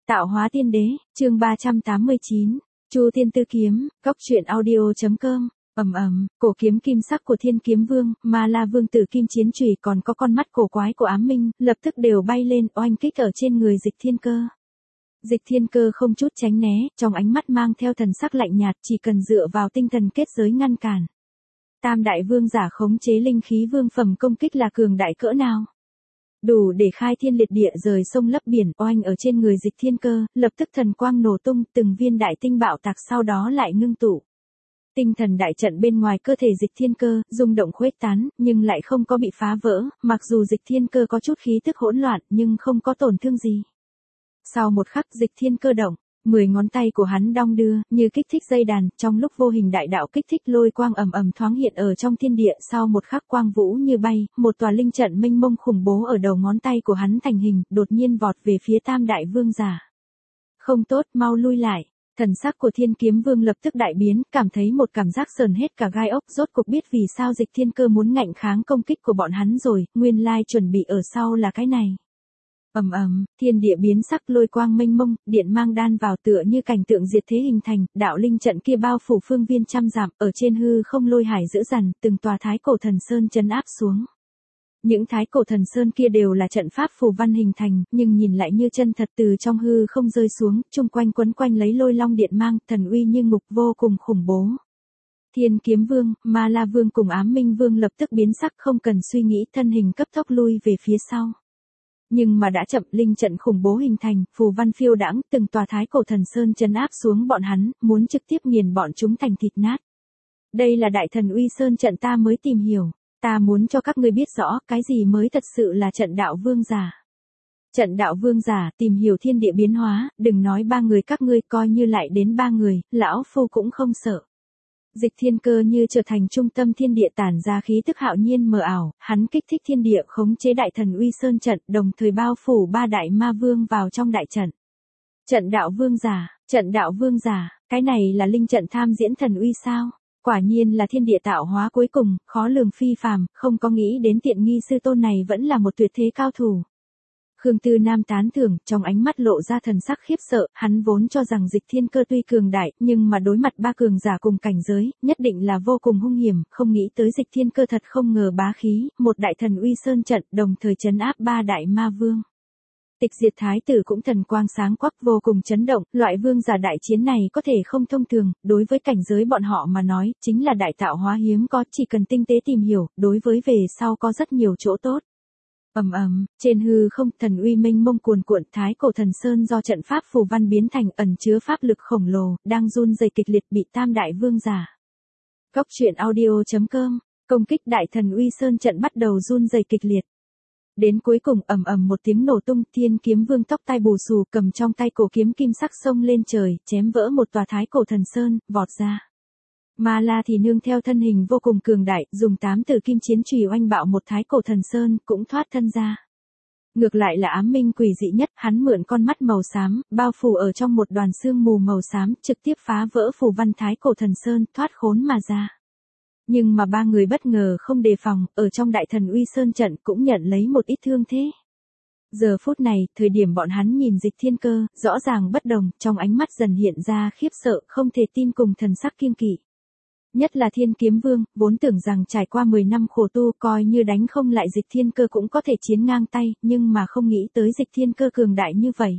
Tạo hóa tiên đế, chương 389, Chu Thiên Tư kiếm, Cốc truyện audio.com. Cổ kiếm kim sắc của Thiên Kiếm Vương, Ma La Vương tử kim chiến chùy còn có con mắt cổ quái của Ám Minh, lập tức đều bay lên oanh kích ở trên người Dịch Thiên Cơ. Dịch Thiên Cơ không chút tránh né, trong ánh mắt mang theo thần sắc lạnh nhạt, chỉ cần dựa vào tinh thần kết giới ngăn cản. Tam đại vương giả khống chế linh khí vương phẩm công kích là cường đại cỡ nào? Đủ để khai thiên liệt địa rời sông lấp biển, oanh ở trên người Dịch Thiên Cơ, lập tức thần quang nổ tung, từng viên đại tinh bạo tạc sau đó lại ngưng tụ. Tinh thần đại trận bên ngoài cơ thể Dịch Thiên Cơ, rung động khuếch tán, nhưng lại không có bị phá vỡ, mặc dù Dịch Thiên Cơ có chút khí tức hỗn loạn, nhưng không có tổn thương gì. Sau một khắc Dịch Thiên Cơ động, 10 ngón tay của hắn đong đưa, như kích thích dây đàn, trong lúc vô hình đại đạo kích thích lôi quang thoáng hiện ở trong thiên địa, sau một khắc quang vũ như bay, một tòa linh trận mênh mông khủng bố ở đầu ngón tay của hắn thành hình, đột nhiên vọt về phía Tam đại vương giả. Không tốt, mau lui lại. Thần sắc của Thiên Kiếm Vương lập tức đại biến, cảm thấy một cảm giác sờn hết cả gai ốc, rốt cuộc biết vì sao Dịch Thiên Cơ muốn ngạnh kháng công kích của bọn hắn rồi, nguyên lai chuẩn bị ở sau là cái này. Thiên địa biến sắc, lôi quang mênh mông, điện mang đan vào tựa như cảnh tượng diệt thế hình thành, đạo linh trận kia bao phủ phương viên trăm dặm, ở trên hư không lôi hải dữ dằn, từng tòa thái cổ thần sơn trấn áp xuống. Những thái cổ thần sơn kia đều là trận pháp phù văn hình thành, nhưng nhìn lại như chân thật từ trong hư không rơi xuống, chung quanh quấn quanh lấy lôi long điện mang, thần uy như ngục vô cùng khủng bố. Thiên Kiếm Vương, Ma La Vương cùng Ám Minh Vương lập tức biến sắc, không cần suy nghĩ, thân hình cấp tốc lui về phía sau. Nhưng mà đã chậm, linh trận khủng bố hình thành, phù văn phiêu đãng, từng tòa thái cổ thần sơn trấn áp xuống bọn hắn, muốn trực tiếp nghiền bọn chúng thành thịt nát. Đây là đại thần uy sơn trận ta mới tìm hiểu. Ta muốn cho các ngươi biết rõ, cái gì mới thật sự là trận đạo vương giả. Trận đạo vương giả, tìm hiểu thiên địa biến hóa, đừng nói 3 người các ngươi, coi như lại đến 3 người, lão phu cũng không sợ. Dịch Thiên Cơ như trở thành trung tâm thiên địa tản ra khí tức hạo nhiên mờ ảo, hắn kích thích thiên địa khống chế đại thần uy sơn trận, đồng thời bao phủ 3 đại ma vương vào trong đại trận. Trận đạo vương giả, cái này là linh trận tham diễn thần uy sao? Quả nhiên là thiên địa tạo hóa cuối cùng, khó lường phi phàm, không có nghĩ đến tiện nghi sư tôn này vẫn là một tuyệt thế cao thủ. Khương Tư Nam tán thưởng, trong ánh mắt lộ ra thần sắc khiếp sợ, hắn vốn cho rằng Dịch Thiên Cơ tuy cường đại, nhưng mà đối mặt 3 cường giả cùng cảnh giới, nhất định là vô cùng hung hiểm, không nghĩ tới Dịch Thiên Cơ thật không ngờ bá khí, một đại thần uy sơn trận, đồng thời trấn áp 3 đại ma vương. Tịch Diệt Thái tử cũng thần quang sáng quắc vô cùng chấn động, loại vương giả đại chiến này có thể không thông thường, đối với cảnh giới bọn họ mà nói, chính là đại tạo hóa hiếm có, chỉ cần tinh tế tìm hiểu, đối với về sau có rất nhiều chỗ tốt. Trên hư không, thần uy mênh mông cuồn cuộn, thái cổ thần sơn do trận pháp phù văn biến thành, ẩn chứa pháp lực khổng lồ, đang run rẩy kịch liệt, bị Tam đại vương giả. Cốc truyện audio.com, công kích đại thần uy sơn trận bắt đầu run rẩy kịch liệt. Đến cuối cùng một tiếng nổ tung, Thiên Kiếm Vương tóc tai bù xù, cầm trong tay cổ kiếm kim sắc xông lên trời, chém vỡ một tòa thái cổ thần sơn, vọt ra. Ma La thì nương theo thân hình vô cùng cường đại, dùng 8 tử kim chiến chùy oanh bạo một thái cổ thần sơn, cũng thoát thân ra. Ngược lại là Ám Minh quỷ dị nhất, hắn mượn con mắt màu xám, bao phủ ở trong một đoàn sương mù màu xám, trực tiếp phá vỡ phù văn thái cổ thần sơn, thoát khốn mà ra. Nhưng mà 3 người bất ngờ không đề phòng, ở trong đại thần uy sơn trận cũng nhận lấy một ít thương thế. Giờ phút này, thời điểm bọn hắn nhìn Dịch Thiên Cơ, rõ ràng bất đồng, trong ánh mắt dần hiện ra khiếp sợ, không thể tin cùng thần sắc kiêng kỵ. Nhất là Thiên Kiếm Vương, vốn tưởng rằng trải qua 10 năm khổ tu coi như đánh không lại Dịch Thiên Cơ cũng có thể chiến ngang tay, nhưng mà không nghĩ tới Dịch Thiên Cơ cường đại như vậy.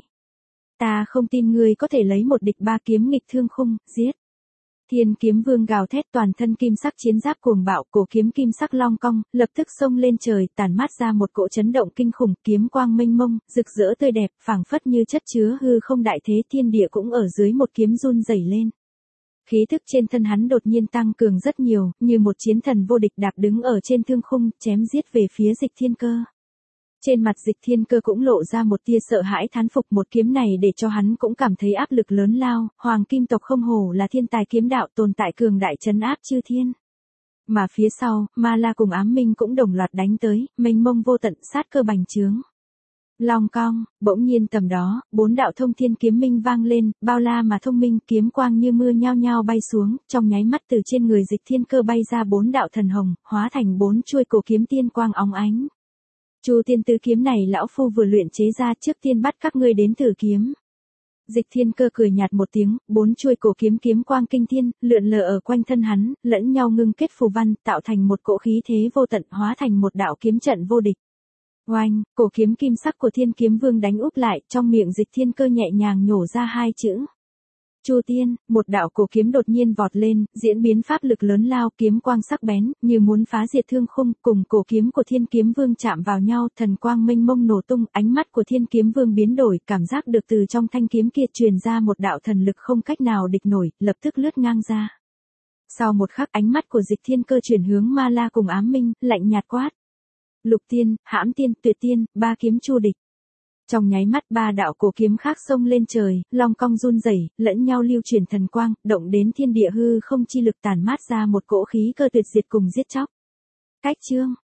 Ta không tin ngươi có thể lấy một địch 3 kiếm nghịch thương khung, giết. Thiên Kiếm Vương gào thét, toàn thân kim sắc chiến giáp cuồng bạo, cổ kiếm kim sắc long cong, lập tức xông lên trời, tản mát ra một cỗ chấn động kinh khủng, kiếm quang mênh mông, rực rỡ tươi đẹp, phảng phất như chất chứa hư không đại thế, thiên địa cũng ở dưới một kiếm run rẩy lên. Khí thức trên thân hắn đột nhiên tăng cường rất nhiều, như một chiến thần vô địch đạp đứng ở trên thương khung, chém giết về phía Dịch Thiên Cơ. Trên mặt Dịch Thiên Cơ cũng lộ ra một tia sợ hãi thán phục, một kiếm này để cho hắn cũng cảm thấy áp lực lớn lao, Hoàng Kim tộc không hổ là thiên tài kiếm đạo, tồn tại cường đại trấn áp chư thiên. Mà phía sau, Ma La cùng Ám Minh cũng đồng loạt đánh tới, mênh mông vô tận, sát cơ bành trướng. Long cong, bỗng nhiên tầm đó, 4 đạo thông thiên kiếm minh vang lên, bao la mà thông minh, kiếm quang như mưa nhao nhao bay xuống, trong nháy mắt từ trên người Dịch Thiên Cơ bay ra 4 đạo thần hồng, hóa thành 4 chuôi cổ kiếm tiên quang óng ánh. Chu Thiên Tứ kiếm này lão phu vừa luyện chế ra, trước tiên bắt các ngươi đến thử kiếm. Dịch Thiên Cơ cười nhạt một tiếng, 4 chuôi cổ kiếm kiếm quang kinh thiên, lượn lờ ở quanh thân hắn, lẫn nhau ngưng kết phù văn, tạo thành một cỗ khí thế vô tận, hóa thành một đạo kiếm trận vô địch. Oanh, cổ kiếm kim sắc của Thiên Kiếm Vương đánh úp lại, trong miệng Dịch Thiên Cơ nhẹ nhàng nhổ ra 2 chữ. Chu Tiên, một đạo cổ kiếm đột nhiên vọt lên, diễn biến pháp lực lớn lao, kiếm quang sắc bén, như muốn phá diệt thương khung, cùng cổ kiếm của Thiên Kiếm Vương chạm vào nhau, thần quang mênh mông nổ tung, ánh mắt của Thiên Kiếm Vương biến đổi, cảm giác được từ trong thanh kiếm kia truyền ra một đạo thần lực không cách nào địch nổi, lập tức lướt ngang ra. Sau một khắc, ánh mắt của Dịch Thiên Cơ chuyển hướng Ma La cùng Ám Minh, lạnh nhạt quát: Lục Tiên, Hãm Tiên, Tuyệt Tiên, 3 kiếm chu địch. Trong nháy mắt 3 đạo cổ kiếm khác xông lên trời, long cong run rẩy, lẫn nhau lưu truyền thần quang, động đến thiên địa hư không chi lực tản mát ra một cỗ khí cơ tuyệt diệt cùng giết chóc. Cách chương